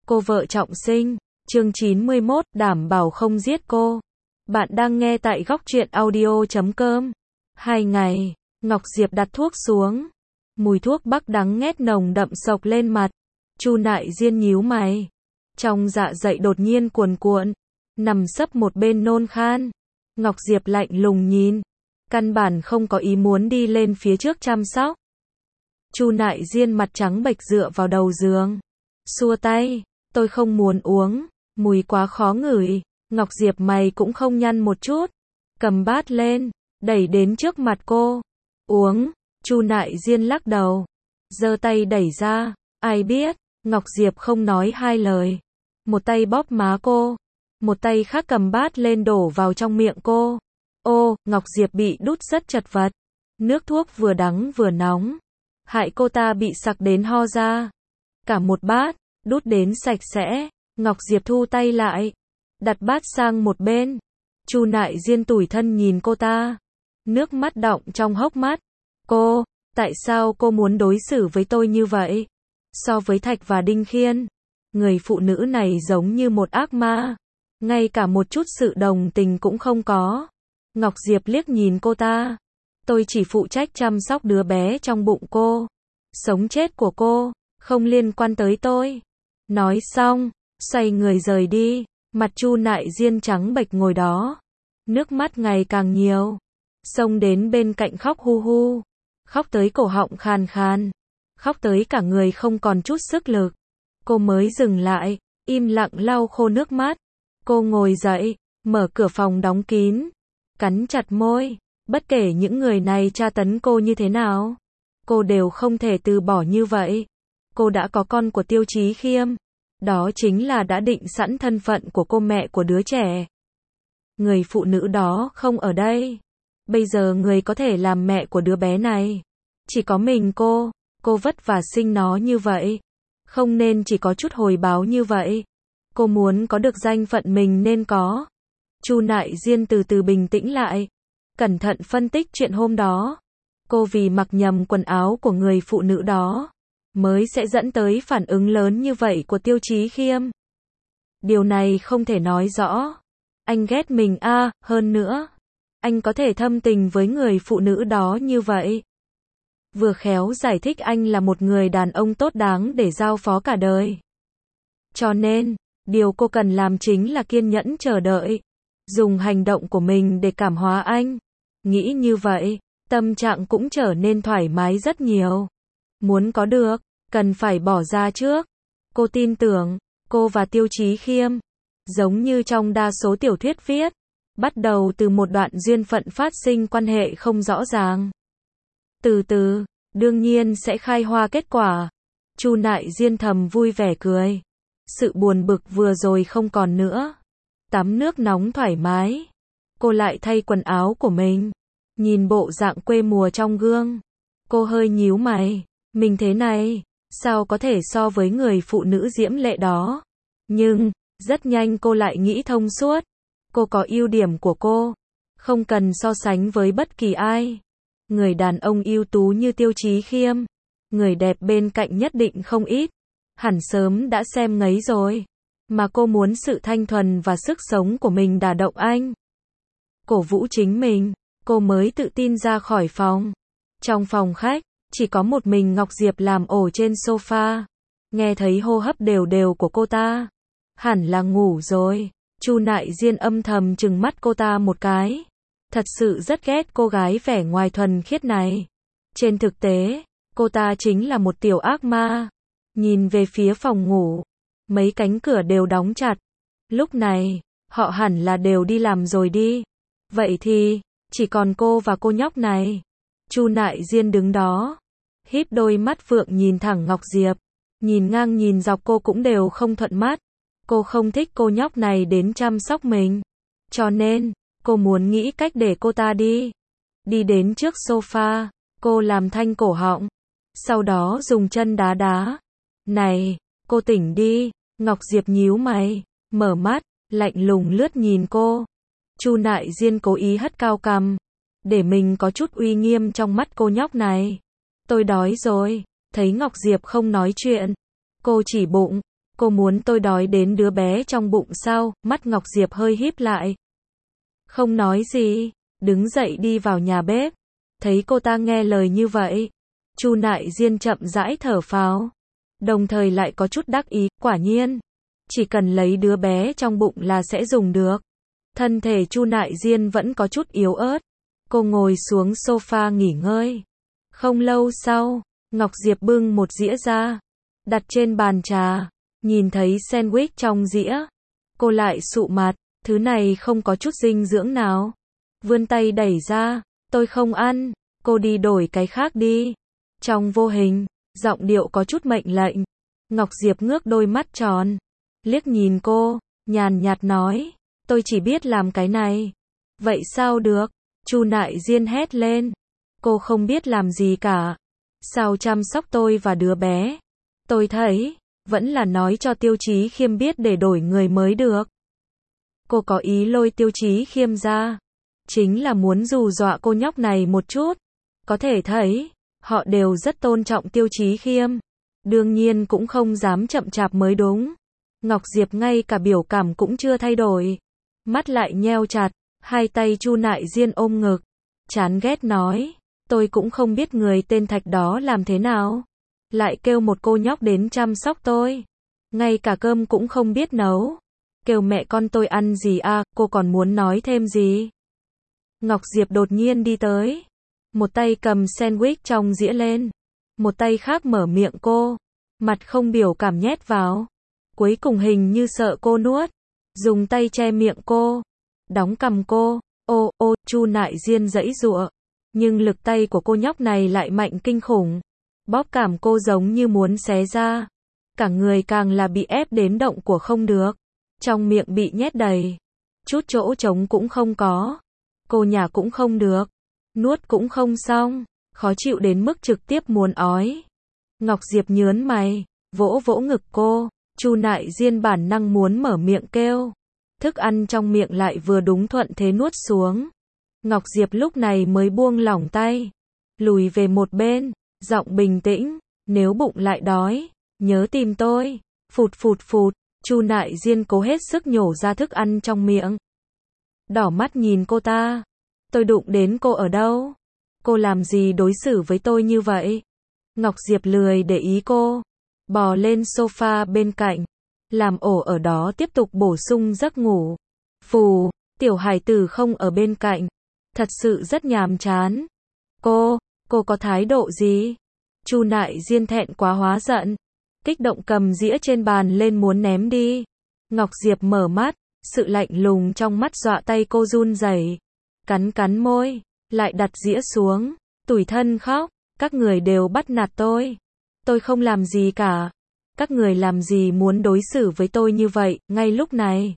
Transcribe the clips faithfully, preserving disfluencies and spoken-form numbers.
Cô vợ trọng sinh, chương chín mươi mốt, đảm bảo không giết cô. Bạn đang nghe tại góc truyện audio chấm com. Hai ngày, Ngọc Diệp đặt thuốc xuống. Mùi thuốc bắc đắng ngét nồng đậm sộc lên mặt. Chu Nại Diên nhíu mày. Trong dạ dày đột nhiên cuồn cuộn. Nằm sấp một bên nôn khan. Ngọc Diệp lạnh lùng nhìn. Căn bản không có ý muốn đi lên phía trước chăm sóc. Chu Nại Diên mặt trắng bệch dựa vào đầu giường. Xua tay, tôi không muốn uống, mùi quá khó ngửi. Ngọc Diệp mày cũng không nhăn một chút. Cầm bát lên, đẩy đến trước mặt cô. Uống, Chu Nại Diên lắc đầu. Giơ tay đẩy ra, ai biết, Ngọc Diệp không nói hai lời. Một tay bóp má cô, một tay khác cầm bát lên đổ vào trong miệng cô. Ô, Ngọc Diệp bị đút rất chật vật. Nước thuốc vừa đắng vừa nóng. Hại cô ta bị sặc đến ho ra. Cả một bát, đút đến sạch sẽ. Ngọc Diệp thu tay lại. Đặt bát sang một bên. Chu Nại Diên tủi thân nhìn cô ta. Nước mắt đọng trong hốc mắt. Cô, tại sao cô muốn đối xử với tôi như vậy? So với Thạch và Đinh Khiên, người phụ nữ này giống như một ác ma. Ngay cả một chút sự đồng tình cũng không có. Ngọc Diệp liếc nhìn cô ta. Tôi chỉ phụ trách chăm sóc đứa bé trong bụng cô. Sống chết của cô, không liên quan tới tôi. Nói xong, xoay người rời đi. Mặt Chu Nại Diên trắng bệch ngồi đó. Nước mắt ngày càng nhiều. Xông đến bên cạnh khóc hu hu. Khóc tới cổ họng khàn khàn. Khóc tới cả người không còn chút sức lực. Cô mới dừng lại, im lặng lau khô nước mắt. Cô ngồi dậy, mở cửa phòng đóng kín. Cắn chặt môi. Bất kể những người này tra tấn cô như thế nào, cô đều không thể từ bỏ như vậy. Cô đã có con của Tiêu Chí Khiêm. Đó chính là đã định sẵn thân phận của cô mẹ của đứa trẻ. Người phụ nữ đó không ở đây. Bây giờ người có thể làm mẹ của đứa bé này chỉ có mình cô. Cô vất vả sinh nó như vậy, không nên chỉ có chút hồi báo như vậy. Cô muốn có được danh phận mình nên có. Chu Nại Diên từ từ bình tĩnh lại. Cẩn thận phân tích chuyện hôm đó. Cô vì mặc nhầm quần áo của người phụ nữ đó, mới sẽ dẫn tới phản ứng lớn như vậy của Tiêu Chí Khiêm. Điều này không thể nói rõ. Anh ghét mình a, à, hơn nữa. Anh có thể thâm tình với người phụ nữ đó như vậy. Vừa khéo giải thích anh là một người đàn ông tốt đáng để giao phó cả đời. Cho nên, điều cô cần làm chính là kiên nhẫn chờ đợi. Dùng hành động của mình để cảm hóa anh. Nghĩ như vậy, tâm trạng cũng trở nên thoải mái rất nhiều. Muốn có được, cần phải bỏ ra trước. Cô tin tưởng, cô và Tiêu Chí Khiêm, giống như trong đa số tiểu thuyết viết, bắt đầu từ một đoạn duyên phận phát sinh quan hệ không rõ ràng. Từ từ, đương nhiên sẽ khai hoa kết quả. Chu Nại Diên thầm vui vẻ cười. Sự buồn bực vừa rồi không còn nữa. Tắm nước nóng thoải mái. Cô lại thay quần áo của mình. Nhìn bộ dạng quê mùa trong gương. Cô hơi nhíu mày. Mình thế này, sao có thể so với người phụ nữ diễm lệ đó? Nhưng, rất nhanh cô lại nghĩ thông suốt. Cô có ưu điểm của cô. Không cần so sánh với bất kỳ ai. Người đàn ông ưu tú như Tiêu Chí Khiêm. Người đẹp bên cạnh nhất định không ít. Hẳn sớm đã xem ngấy rồi. Mà cô muốn sự thanh thuần và sức sống của mình đả động anh. Cổ vũ chính mình, cô mới tự tin ra khỏi phòng. Trong phòng khách, chỉ có một mình Ngọc Diệp làm ổ trên sofa. Nghe thấy hô hấp đều đều của cô ta. Hẳn là ngủ rồi. Chu Nại Diên âm thầm trừng mắt cô ta một cái. Thật sự rất ghét cô gái vẻ ngoài thuần khiết này. Trên thực tế, cô ta chính là một tiểu ác ma. Nhìn về phía phòng ngủ. Mấy cánh cửa đều đóng chặt. Lúc này, họ hẳn là đều đi làm rồi đi. Vậy thì, chỉ còn cô và cô nhóc này. Chu Nại Diên đứng đó. Híp đôi mắt phượng nhìn thẳng Ngọc Diệp. Nhìn ngang nhìn dọc cô cũng đều không thuận mắt. Cô không thích cô nhóc này đến chăm sóc mình. Cho nên, cô muốn nghĩ cách để cô ta đi. Đi đến trước sofa. Cô làm thanh cổ họng. Sau đó dùng chân đá đá. Này, cô tỉnh đi. Ngọc Diệp nhíu mày, mở mắt, lạnh lùng lướt nhìn cô. Chu Nại Diên cố ý hất cao cằm, để mình có chút uy nghiêm trong mắt cô nhóc này. Tôi đói rồi. Thấy Ngọc Diệp không nói chuyện, cô chỉ bụng. Cô muốn tôi đói đến đứa bé trong bụng sao? Mắt Ngọc Diệp hơi híp lại. Không nói gì, đứng dậy đi vào nhà bếp. Thấy cô ta nghe lời như vậy, Chu Nại Diên chậm rãi thở phào, đồng thời lại có chút đắc ý, quả nhiên, chỉ cần lấy đứa bé trong bụng là sẽ dùng được. Thân thể Chu Nại Diên vẫn có chút yếu ớt, cô ngồi xuống sofa nghỉ ngơi. Không lâu sau, Ngọc Diệp bưng một dĩa ra, đặt trên bàn trà, nhìn thấy sandwich trong dĩa, cô lại sụ mặt, thứ này không có chút dinh dưỡng nào. Vươn tay đẩy ra, tôi không ăn, cô đi đổi cái khác đi. Trong vô hình, giọng điệu có chút mệnh lệnh. Ngọc Diệp ngước đôi mắt tròn, liếc nhìn cô, nhàn nhạt nói, tôi chỉ biết làm cái này. Vậy sao được? Chu Nại Diên hét lên. Cô không biết làm gì cả. Sao chăm sóc tôi và đứa bé? Tôi thấy, vẫn là nói cho Tiêu Chí Khiêm biết để đổi người mới được. Cô có ý lôi Tiêu Chí Khiêm ra, chính là muốn dù dọa cô nhóc này một chút. Có thể thấy, họ đều rất tôn trọng Tiêu Chí Khiêm. Đương nhiên cũng không dám chậm chạp mới đúng. Ngọc Diệp ngay cả biểu cảm cũng chưa thay đổi. Mắt lại nheo chặt, hai tay Chu Nại Diên ôm ngực. Chán ghét nói, tôi cũng không biết người tên Thạch đó làm thế nào. Lại kêu một cô nhóc đến chăm sóc tôi. Ngay cả cơm cũng không biết nấu. Kêu mẹ con tôi ăn gì à, cô còn muốn nói thêm gì? Ngọc Diệp đột nhiên đi tới. Một tay cầm sandwich trong dĩa lên. Một tay khác mở miệng cô. Mặt không biểu cảm nhét vào. Cuối cùng hình như sợ cô nuốt. Dùng tay che miệng cô. Đóng cằm cô. Ô, ô, Chu Nại Diên giãy giụa. Nhưng lực tay của cô nhóc này lại mạnh kinh khủng. Bóp cảm cô giống như muốn xé ra. Cả người càng là bị ép đến động của không được. Trong miệng bị nhét đầy. Chút chỗ trống cũng không có. Cô nhả cũng không được. Nuốt cũng không xong. Khó chịu đến mức trực tiếp muốn ói. Ngọc Diệp nhớn mày, vỗ vỗ ngực cô. Chu Nại Diên bản năng muốn mở miệng kêu. Thức ăn trong miệng lại vừa đúng thuận thế nuốt xuống. Ngọc Diệp lúc này mới buông lỏng tay. Lùi về một bên, giọng bình tĩnh. Nếu bụng lại đói, nhớ tìm tôi. Phụt phụt phụt. Chu Nại Diên cố hết sức nhổ ra thức ăn trong miệng. Đỏ mắt nhìn cô ta. Tôi đụng đến cô ở đâu? Cô làm gì đối xử với tôi như vậy? Ngọc Diệp lười để ý cô. Bò lên sofa bên cạnh. Làm ổ ở đó tiếp tục bổ sung giấc ngủ. Phù, tiểu hải tử không ở bên cạnh. Thật sự rất nhàm chán. Cô, cô có thái độ gì? Chu Nại Diên thẹn quá hóa giận. Kích động cầm dĩa trên bàn lên muốn ném đi. Ngọc Diệp mở mắt, sự lạnh lùng trong mắt dọa tay cô run rẩy. Cắn cắn môi, lại đặt dĩa xuống, tủi thân khóc, các người đều bắt nạt tôi. Tôi không làm gì cả. Các người làm gì muốn đối xử với tôi như vậy, ngay lúc này.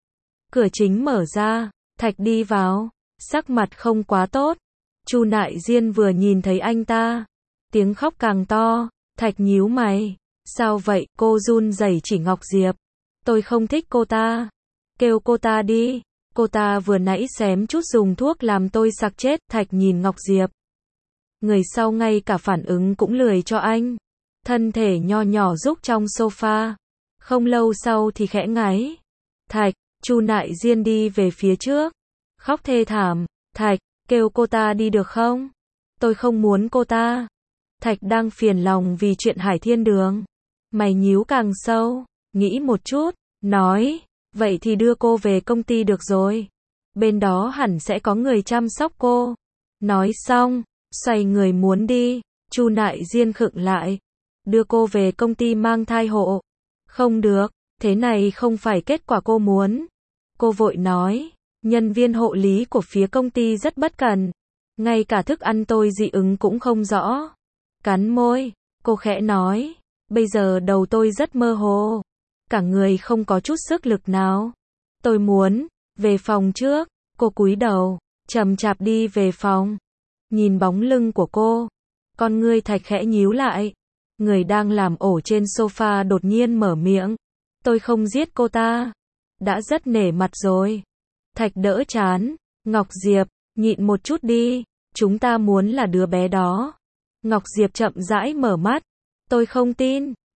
Cửa chính mở ra, Thạch đi vào, sắc mặt không quá tốt. Chu Nại Diên vừa nhìn thấy anh ta, tiếng khóc càng to, Thạch nhíu mày. Sao vậy? Cô run rẩy chỉ Ngọc Diệp. Tôi không thích cô ta. Kêu cô ta đi. Cô ta vừa nãy xém chút dùng thuốc làm tôi sặc chết. Thạch nhìn Ngọc Diệp. Người sau ngay cả phản ứng cũng lười cho anh. Thân thể nho nhỏ rúc trong sofa. Không lâu sau thì khẽ ngáy. Thạch, Chu Nại Diên đi về phía trước. Khóc thê thảm. Thạch, kêu cô ta đi được không? Tôi không muốn cô ta. Thạch đang phiền lòng vì chuyện Hải Thiên Đường. Mày nhíu càng sâu, nghĩ một chút, nói, vậy thì đưa cô về công ty được rồi. Bên đó hẳn sẽ có người chăm sóc cô. Nói xong, xoay người muốn đi, Chu Nại Diên khựng lại. Đưa cô về công ty mang thai hộ. Không được, thế này không phải kết quả cô muốn. Cô vội nói, nhân viên hộ lý của phía công ty rất bất cẩn. Ngay cả thức ăn tôi dị ứng cũng không rõ. Cắn môi, cô khẽ nói. Bây giờ đầu tôi rất mơ hồ. Cả người không có chút sức lực nào. Tôi muốn, về phòng trước. Cô cúi đầu, chậm chạp đi về phòng. Nhìn bóng lưng của cô. Con ngươi Thạch khẽ nhíu lại. Người đang làm ổ trên sofa đột nhiên mở miệng. Tôi không giết cô ta. Đã rất nể mặt rồi. Thạch đỡ chán. Ngọc Diệp, nhịn một chút đi. Chúng ta muốn là đứa bé đó. Ngọc Diệp chậm rãi mở mắt. Tôi không tin.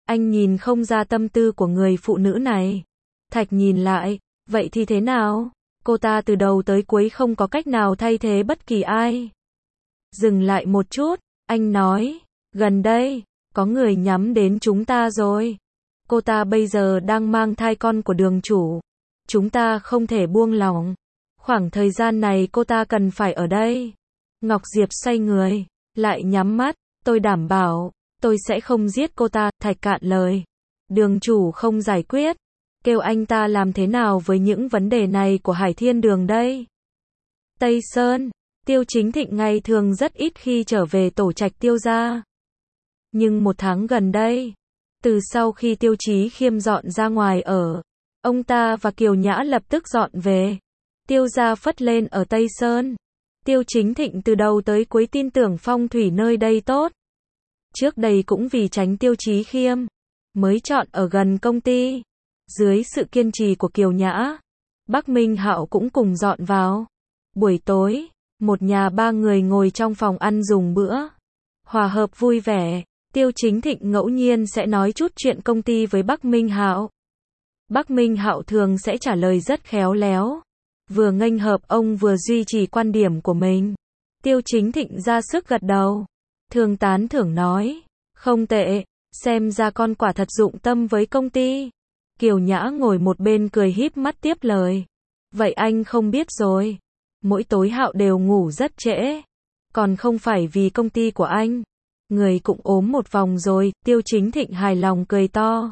Anh nhìn không ra tâm tư của người phụ nữ này. Thạch nhìn lại, vậy thì thế nào? Cô ta từ đầu tới cuối không có cách nào thay thế bất kỳ ai. Dừng lại một chút, anh nói, gần đây, có người nhắm đến chúng ta rồi. Cô ta bây giờ đang mang thai con của đường chủ. Chúng ta không thể buông lỏng. Khoảng thời gian này cô ta cần phải ở đây. Ngọc Diệp xoay người, lại nhắm mắt, tôi đảm bảo, tôi sẽ không giết cô ta, Thạch cạn lời. Đường chủ không giải quyết, kêu anh ta làm thế nào với những vấn đề này của Hải Thiên Đường đây? Tây Sơn, Tiêu Chính Thịnh ngày thường rất ít khi trở về tổ trạch Tiêu gia. Nhưng một tháng gần đây, từ sau khi Tiêu Chí Khiêm dọn ra ngoài ở, ông ta và Kiều Nhã lập tức dọn về. Tiêu gia phất lên ở Tây Sơn. Tiêu Chính Thịnh từ đầu tới cuối tin tưởng phong thủy nơi đây tốt. Trước đây cũng vì tránh Tiêu Chí Khiêm, mới chọn ở gần công ty. Dưới sự kiên trì của Kiều Nhã, Bắc Minh Hạo cũng cùng dọn vào. Buổi tối, một nhà ba người ngồi trong phòng ăn dùng bữa. Hòa hợp vui vẻ, Tiêu Chính Thịnh ngẫu nhiên sẽ nói chút chuyện công ty với Bắc Minh Hạo. Bắc Minh Hạo thường sẽ trả lời rất khéo léo. Vừa nghênh hợp ông vừa duy trì quan điểm của mình. Tiêu Chính Thịnh ra sức gật đầu. Thường tán thưởng nói, không tệ, xem ra con quả thật dụng tâm với công ty. Kiều Nhã ngồi một bên cười híp mắt tiếp lời. Vậy anh không biết rồi. Mỗi tối Hạo đều ngủ rất trễ. Còn không phải vì công ty của anh. Người cũng ốm một vòng rồi, Tiêu Chính Thịnh hài lòng cười to.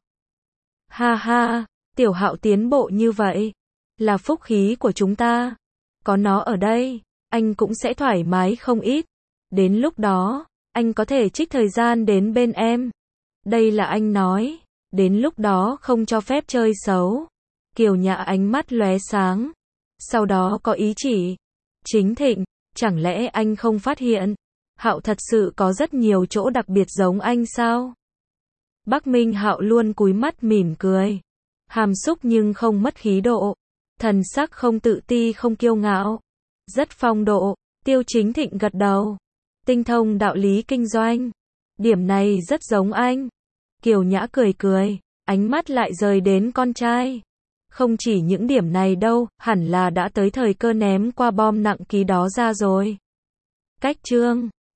Ha ha, Tiểu Hạo tiến bộ như vậy. Là phúc khí của chúng ta. Có nó ở đây, anh cũng sẽ thoải mái không ít. Đến lúc đó, anh có thể trích thời gian đến bên em. Đây là anh nói. Đến lúc đó không cho phép chơi xấu. Kiều Nhã ánh mắt lóe sáng. Sau đó có ý chỉ. Chính Thịnh, chẳng lẽ anh không phát hiện? Hạo thật sự có rất nhiều chỗ đặc biệt giống anh sao? Bắc Minh Hạo luôn cúi mắt mỉm cười. Hàm xúc nhưng không mất khí độ. Thần sắc không tự ti không kiêu ngạo. Rất phong độ. Tiêu Chính Thịnh gật đầu. Tinh thông đạo lý kinh doanh. Điểm này rất giống anh. Kiều Nhã cười cười. Ánh mắt lại rời đến con trai. Không chỉ những điểm này đâu, hẳn là đã tới thời cơ ném qua bom nặng ký đó ra rồi. Cách chương